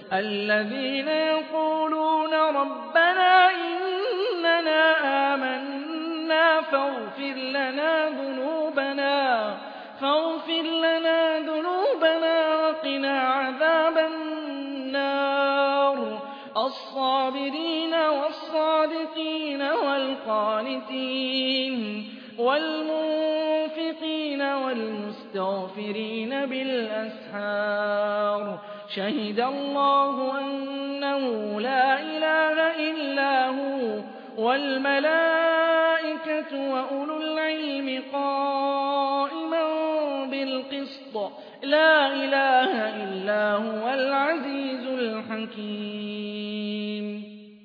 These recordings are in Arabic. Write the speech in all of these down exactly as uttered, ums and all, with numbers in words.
الذين يقولون ربنا إننا آمنا فاغفر لنا ذنوبنا فاغفر لنا ذنوبنا وقنا عذاب النار الصابرين والصادقين والقانتين والمنفقين والمستغفرين بالأسحار شهد الله أنه لا إله إلا هو والملائكة وأولو العلم قائما بالقسط لا إله إلا هو العزيز الحكيم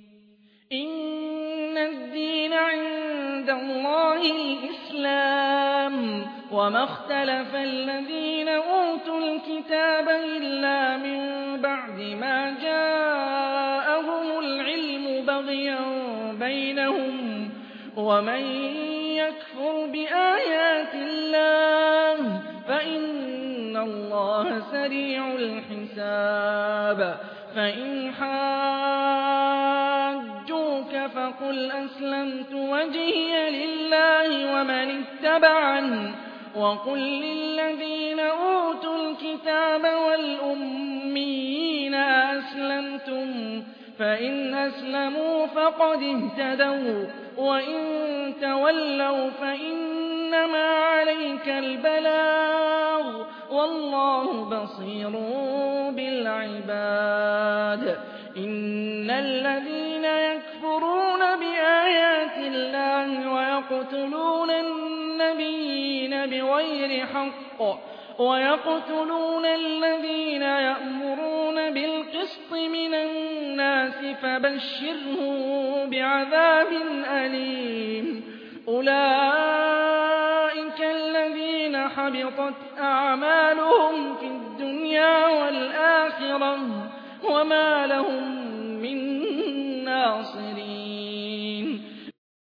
إن الدين عند الله الإسلام وما اختلف الذين أوتوا الكتاب إلا من بعد ما جاءهم العلم بغيا بينهم ومن يكفر بآيات الله فإن الله سريع الحساب فإن حاجوك فقل أسلمت وجهي لله ومن اتبعني وقل للذين أوتوا الكتاب والأميين أسلمتم فإن أسلموا فقد اهتدوا وإن تولوا فإنما عليك البلاغ والله بصير بالعباد إن الذين يكفرون بآيات الله ويقتلون النبيين بغير حق ويقتلون الذين يأمرون بالقسط من الناس فبشرهم بعذاب أليم أولئك الذين حبطت أعمالهم في الدنيا والآخرة وما لهم من ناصرين